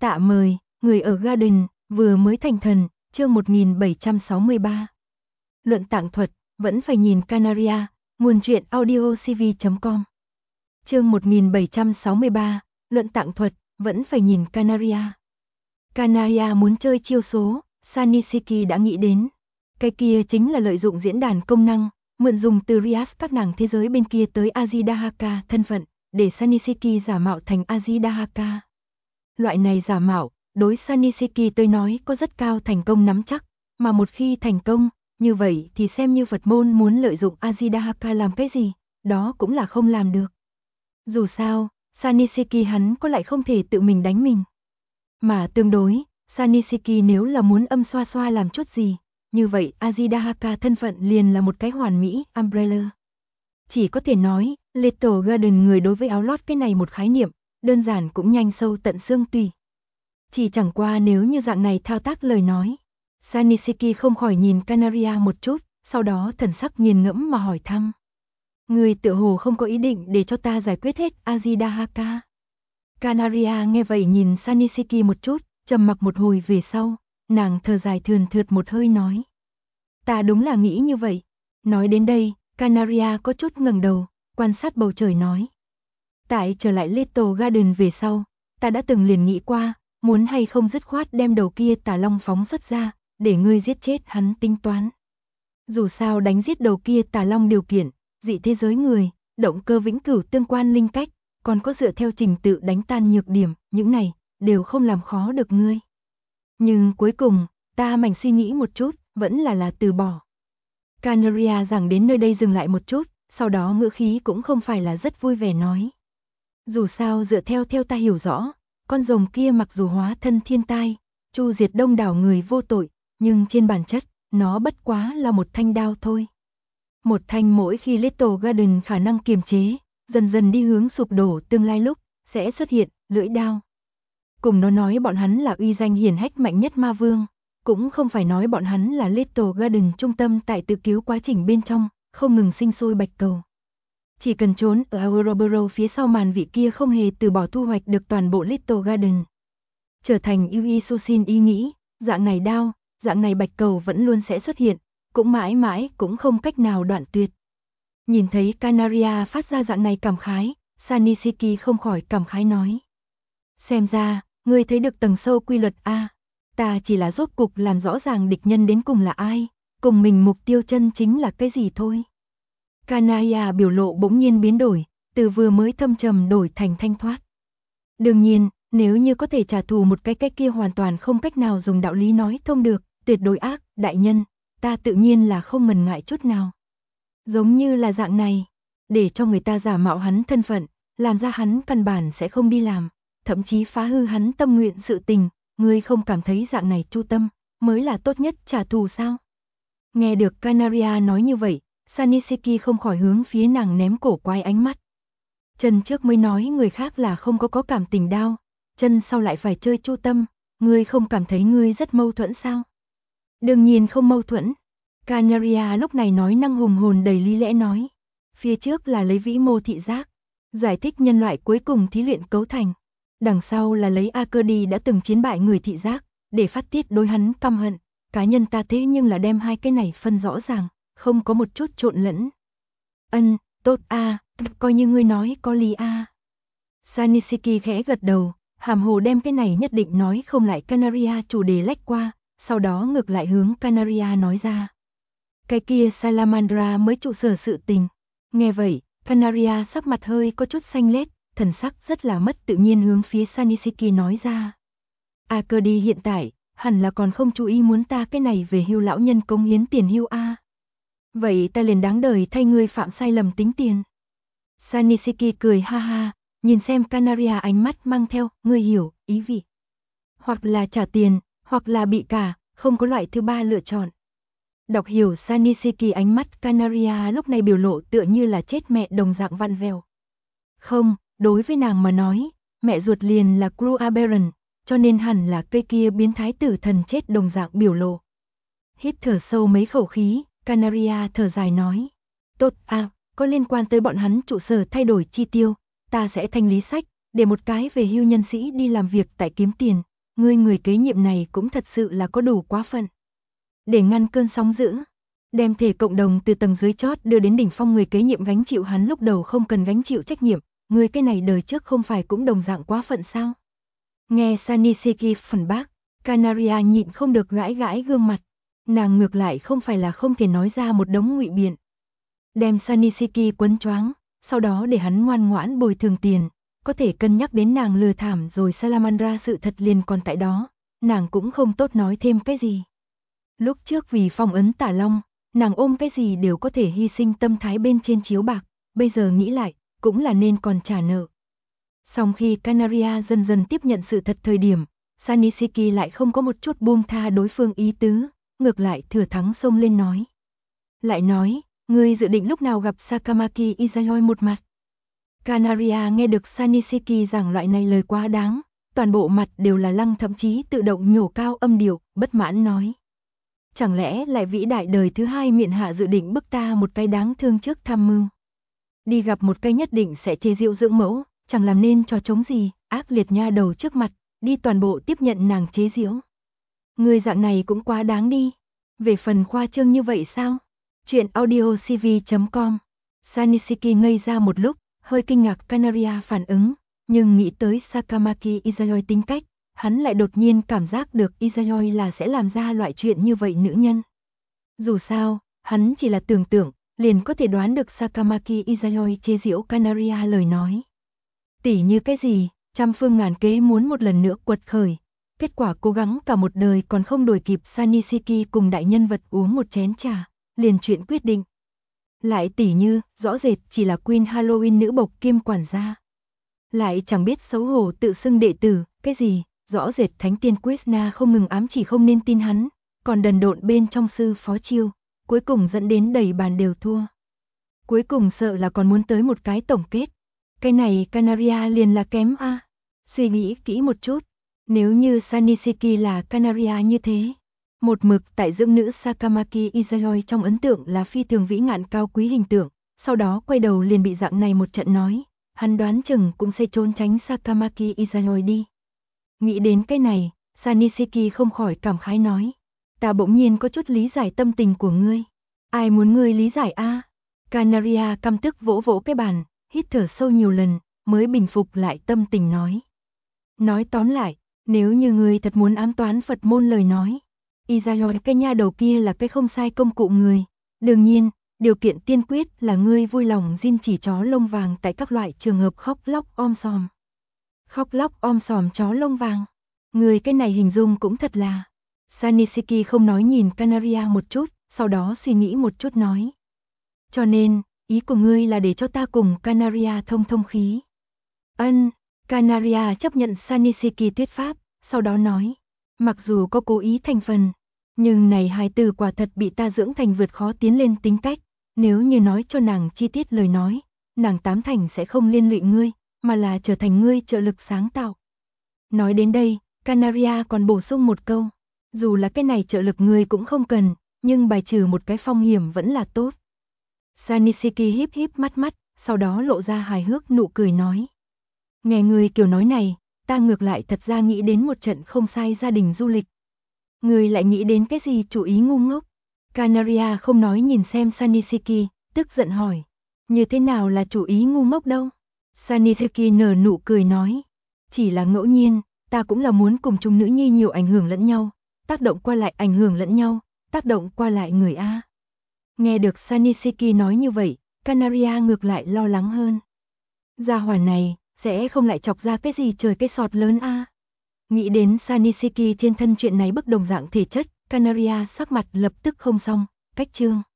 Tạ mời, người ở Garden, vừa mới thành thần, chương 1763. Luận tạng thuật, vẫn phải nhìn Canaria, nguồn truyện audiocv.com. Chương 1763, luận tạng thuật, vẫn phải nhìn Canaria. Canaria muốn chơi chiêu số, Sanisiki đã nghĩ đến. Cái kia chính là lợi dụng diễn đàn công năng, mượn dùng từ Rias các nàng thế giới bên kia tới Azidahaka thân phận, để Sanisiki giả mạo thành Azidahaka. Loại này giả mạo, đối Sanisiki tôi nói có rất cao thành công nắm chắc, mà một khi thành công, như vậy thì xem như Phật môn muốn lợi dụng Azidahaka làm cái gì, đó cũng là không làm được. Dù sao, Sanisiki hắn có lại không thể tự mình đánh mình. Mà tương đối, Sanisiki nếu là muốn âm xoa xoa làm chút gì, như vậy Azidahaka thân phận liền là một cái hoàn mỹ umbrella. Chỉ có thể nói, Little Garden người đối với áo lót cái này một khái niệm, đơn giản cũng nhanh sâu tận xương tủy. Chỉ chẳng qua nếu như dạng này thao tác lời nói, Sanisiki không khỏi nhìn Canaria một chút, sau đó thần sắc nghiền ngẫm mà hỏi thăm. Người tựa hồ không có ý định để cho ta giải quyết hết Azidahaka. Canaria nghe vậy nhìn Sanisiki một chút, trầm mặc một hồi về sau, nàng thở dài thườn thượt một hơi nói. Ta đúng là nghĩ như vậy. Nói đến đây, Canaria có chút ngẩng đầu, quan sát bầu trời nói. Tại trở lại Little Garden về sau, ta đã từng liền nghĩ qua, muốn hay không dứt khoát đem đầu kia tà long phóng xuất ra, để ngươi giết chết hắn tính toán. Dù sao đánh giết đầu kia tà long điều kiện, dị thế giới người, động cơ vĩnh cửu tương quan linh cách, còn có dựa theo trình tự đánh tan nhược điểm, những này, đều không làm khó được ngươi. Nhưng cuối cùng, ta mảnh suy nghĩ một chút, vẫn là từ bỏ. Canaria rằng đến nơi đây dừng lại một chút, sau đó ngữ khí cũng không phải là rất vui vẻ nói. Dù sao dựa theo ta hiểu rõ, con rồng kia mặc dù hóa thân thiên tai, chu diệt đông đảo người vô tội, nhưng trên bản chất, nó bất quá là một thanh đao thôi. Một thanh mỗi khi Little Garden khả năng kiềm chế, dần dần đi hướng sụp đổ tương lai lúc, sẽ xuất hiện, lưỡi đao. Cùng nó nói bọn hắn là uy danh hiển hách mạnh nhất ma vương, cũng không phải nói bọn hắn là Little Garden trung tâm tại tự cứu quá trình bên trong, không ngừng sinh sôi bạch cầu. Chỉ cần trốn ở Auroboro phía sau màn vị kia không hề từ bỏ thu hoạch được toàn bộ Little Garden. Trở thành Yui Sosin ý nghĩ, dạng này đao, dạng này bạch cầu vẫn luôn sẽ xuất hiện, cũng mãi mãi cũng không cách nào đoạn tuyệt. Nhìn thấy Canaria phát ra dạng này cảm khái, Sanisiki không khỏi cảm khái nói. Xem ra, ngươi thấy được tầng sâu quy luật A, ta chỉ là rốt cục làm rõ ràng địch nhân đến cùng là ai, cùng mình mục tiêu chân chính là cái gì thôi. Canaria biểu lộ bỗng nhiên biến đổi, từ vừa mới thâm trầm đổi thành thanh thoát. Đương nhiên, nếu như có thể trả thù một cái kia hoàn toàn không cách nào dùng đạo lý nói thông được, tuyệt đối ác, đại nhân, ta tự nhiên là không ngần ngại chút nào. Giống như là dạng này, để cho người ta giả mạo hắn thân phận, làm ra hắn căn bản sẽ không đi làm, thậm chí phá hư hắn tâm nguyện sự tình, ngươi không cảm thấy dạng này chu tâm, mới là tốt nhất trả thù sao? Nghe được Canaria nói như vậy, Sanisiki không khỏi hướng phía nàng ném cổ quái ánh mắt. Chân trước mới nói người khác là không có cảm tình đao, chân sau lại phải chơi chu tâm, ngươi không cảm thấy ngươi rất mâu thuẫn sao? Đương nhiên không mâu thuẫn. Canaria lúc này nói năng hùng hồn đầy lý lẽ nói. Phía trước là lấy vĩ mô thị giác, giải thích nhân loại cuối cùng thí luyện cấu thành. Đằng sau là lấy Akedi đã từng chiến bại người thị giác, để phát tiết đối hắn căm hận. Cá nhân ta thế nhưng là đem hai cái này phân rõ ràng, không có một chút trộn lẫn. Tốt a, coi như ngươi nói có lý a. Sanisiki khẽ gật đầu, hàm hồ đem cái này nhất định nói không lại Canaria chủ đề lách qua, sau đó ngược lại hướng Canaria nói ra. Cái kia Salamandra mới trụ sở sự tình. Nghe vậy, Canaria sắc mặt hơi có chút xanh lét, thần sắc rất là mất tự nhiên hướng phía Sanisiki nói ra. Akedi hiện tại, hẳn là còn không chú ý muốn ta cái này về hưu lão nhân cống hiến tiền hưu a. Vậy ta liền đáng đời thay ngươi phạm sai lầm tính tiền. Sanisiki cười ha ha, nhìn xem Canaria ánh mắt mang theo, ngươi hiểu, ý vị. Hoặc là trả tiền, hoặc là bị cả, không có loại thứ ba lựa chọn. Đọc hiểu Sanisiki ánh mắt Canaria lúc này biểu lộ tựa như là chết mẹ đồng dạng vặn vẹo. Không, đối với nàng mà nói, mẹ ruột liền là Cru Aberrant, cho nên hẳn là cây kia biến thái tử thần chết đồng dạng biểu lộ. Hít thở sâu mấy khẩu khí, Canaria thở dài nói. Tốt a, có liên quan tới bọn hắn trụ sở thay đổi chi tiêu, ta sẽ thanh lý sách, để một cái về hưu nhân sĩ đi làm việc tại kiếm tiền, người kế nhiệm này cũng thật sự là có đủ quá phận. Để ngăn cơn sóng dữ, đem thể cộng đồng từ tầng dưới chót đưa đến đỉnh phong, người kế nhiệm gánh chịu hắn lúc đầu không cần gánh chịu trách nhiệm, người cái này đời trước không phải cũng đồng dạng quá phận sao? Nghe Sanisiki phản bác, Canaria nhịn không được gãi gãi gương mặt, nàng ngược lại không phải là không thể nói ra một đống ngụy biện. Đem Sanisiki quấn choáng, sau đó để hắn ngoan ngoãn bồi thường tiền, có thể cân nhắc đến nàng lừa thảm rồi Salamandra sự thật liền còn tại đó, nàng cũng không tốt nói thêm cái gì. Lúc trước vì phong ấn Tả Long, nàng ôm cái gì đều có thể hy sinh tâm thái bên trên chiếu bạc, bây giờ nghĩ lại, cũng là nên còn trả nợ. Song khi Canaria dần dần tiếp nhận sự thật thời điểm, Sanisiki lại không có một chút buông tha đối phương ý tứ, ngược lại thừa thắng xông lên nói. Lại nói, ngươi dự định lúc nào gặp Sakamaki Izayoi một mặt? Canaria nghe được Sanisiki giảng loại này lời quá đáng, toàn bộ mặt đều là lăng, thậm chí tự động nhổ cao âm điệu, bất mãn nói. Chẳng lẽ lại vĩ đại đời thứ hai miện hạ dự định bức ta một cái đáng thương trước tham mưu? Đi gặp một cái nhất định sẽ chế giễu dưỡng mẫu, chẳng làm nên trò trống gì, ác liệt nha đầu trước mặt, đi toàn bộ tiếp nhận nàng chế giễu. Người dạng này cũng quá đáng đi. Về phần khoa trương như vậy sao? Chuyện audiocv.com. Sanisiki ngây ra một lúc, hơi kinh ngạc Canaria phản ứng, nhưng nghĩ tới Sakamaki Izayoi tính cách, hắn lại đột nhiên cảm giác được Izayoi là sẽ làm ra loại chuyện như vậy nữ nhân. Dù sao, hắn chỉ là tưởng tượng, liền có thể đoán được Sakamaki Izayoi chế giễu Canaria lời nói. Tỉ như cái gì, trăm phương ngàn kế muốn một lần nữa quật khởi. Kết quả cố gắng cả một đời còn không đuổi kịp Sanisiki cùng đại nhân vật uống một chén trà, liền chuyện quyết định. Lại tỉ như, rõ rệt chỉ là Queen Halloween nữ bộc kiêm quản gia. Lại chẳng biết xấu hổ tự xưng đệ tử, cái gì, rõ rệt thánh tiên Krishna không ngừng ám chỉ không nên tin hắn, còn đần độn bên trong sư phó chiêu, cuối cùng dẫn đến đầy bàn đều thua. Cuối cùng sợ là còn muốn tới một cái tổng kết. Cái này Canaria liền là kém a. Suy nghĩ kỹ một chút, nếu như Sanisiki là Canaria như thế, một mực tại dưỡng nữ Sakamaki Izayoi trong ấn tượng là phi thường vĩ ngạn cao quý hình tượng, sau đó quay đầu liền bị dạng này một trận nói, hắn đoán chừng cũng sẽ trốn tránh Sakamaki Izayoi đi. Nghĩ đến cái này, Sanisiki không khỏi cảm khái nói, ta bỗng nhiên có chút lý giải tâm tình của ngươi. Ai muốn ngươi lý giải a? Canaria căm tức vỗ vỗ cái bàn, hít thở sâu nhiều lần, mới bình phục lại tâm tình nói. Nói tóm lại, nếu như ngươi thật muốn ám toán Phật môn lời nói, Izayoi cái nha đầu kia là cái không sai công cụ người. Đương nhiên, điều kiện tiên quyết là ngươi vui lòng diên chỉ chó lông vàng tại các loại trường hợp khóc lóc om sòm. Khóc lóc om sòm chó lông vàng. Người cái này hình dung cũng thật là. Sanisiki không nói nhìn Canaria một chút, sau đó suy nghĩ một chút nói. Cho nên, ý của ngươi là để cho ta cùng Canaria thông thông khí. Ân, Canaria chấp nhận Sanisiki thuyết pháp, sau đó nói. Mặc dù có cố ý thành phần, nhưng này hài tử quả thật bị ta dưỡng thành vượt khó tiến lên tính cách. Nếu như nói cho nàng chi tiết lời nói, nàng tám thành sẽ không liên lụy ngươi, mà là trở thành ngươi trợ lực sáng tạo. Nói đến đây, Canaria còn bổ sung một câu. Dù là cái này trợ lực ngươi cũng không cần, nhưng bài trừ một cái phong hiểm vẫn là tốt. Sanisiki híp híp mắt, sau đó lộ ra hài hước nụ cười nói. Nghe người kiểu nói này, ta ngược lại thật ra nghĩ đến một trận không sai gia đình du lịch. Người lại nghĩ đến cái gì chủ ý ngu ngốc? Canaria không nói nhìn xem Sanisiki, tức giận hỏi. Như thế nào là chủ ý ngu ngốc đâu? Sanisiki nở nụ cười nói. Chỉ là ngẫu nhiên, ta cũng là muốn cùng chung nữ nhi nhiều ảnh hưởng lẫn nhau, tác động qua lại ảnh hưởng lẫn nhau, tác động qua lại người A. Nghe được Sanisiki nói như vậy, Canaria ngược lại lo lắng hơn. Gia hỏa này, sẽ không lại chọc ra cái gì trời cái sọt lớn A. Nghĩ đến Sanisiki trên thân chuyện này bức đồng dạng thể chất, Canaria sắc mặt lập tức không xong, cách chương.